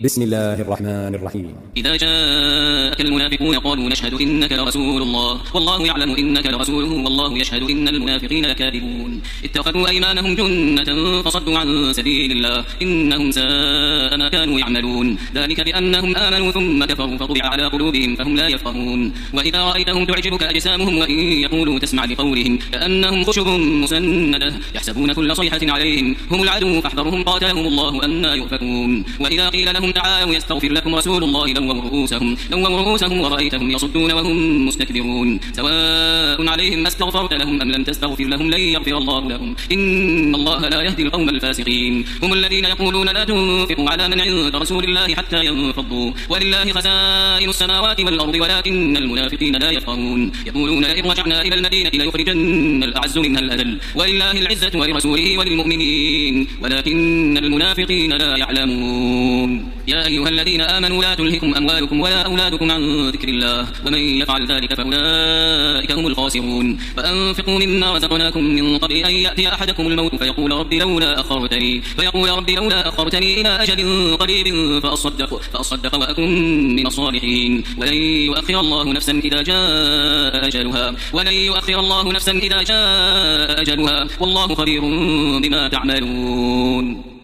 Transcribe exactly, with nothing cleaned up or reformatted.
بسم الله الرحمن الرحيم. إذا جاءك المنافقون قالوا نشهد إنك لرسول الله والله يعلم إنك لرسوله والله يشهد إن المنافقين لكاذبون. اتخذوا أيمانهم جنة فصدوا عن سبيل الله إنهم ساء ما كانوا يعملون. ذلك بأنهم آمنوا ثم كفروا فطبع على قلوبهم فهم لا يفقهون. وإذا رأيتهم تعجبك أجسامهم وإن يقولوا تسمع لقولهم كأنهم خشب مسندة يحسبون كل صيحة عليهم هم العدو فاحذرهم قاتلهم الله أنى يؤفكون. وإذا قيل لهم تعالوا يستغفر لكم رسول الله لووا رؤوسهم لووا رؤوسهم ورأيتهم يصدون وهم مستكبرون. سواء عليهم ما استغفرت لهم أم لم تستغفر لهم لن يغفر الله لهم إن الله لا يهدي القوم الفاسقين. هم الذين يقولون لا تنفقوا على من عند رسول الله حتى ينفضوا ولله خزائن السماوات والأرض ولكن المنافقين لا يفقهون. يقولون لئن رجعنا إلى المدينة ليخرجن الأعز منها الأذل ولله العزة ولرسوله وللمؤمنين ولكن المنافقين لا يعلمون. يا أيها الذين آمنوا لا تلهكم أموالكم ولا أولادكم عن ذكر الله ومن يفعل ذلك فأولئك هم الخاسرون. فأنفقوا مما رزقناكم من قبل أن يأتي أحدكم الموت فيقول رب لولا أخرتني فيقول رب لولا أخرتني إلى أجل قريب فأصدق فأصدق وأكن من الصالحين ولن يؤخر الله نفسا إذا جاء أجلها ولن يؤخر الله نفسا إذا جاء أجلها والله خبير بما تعملون.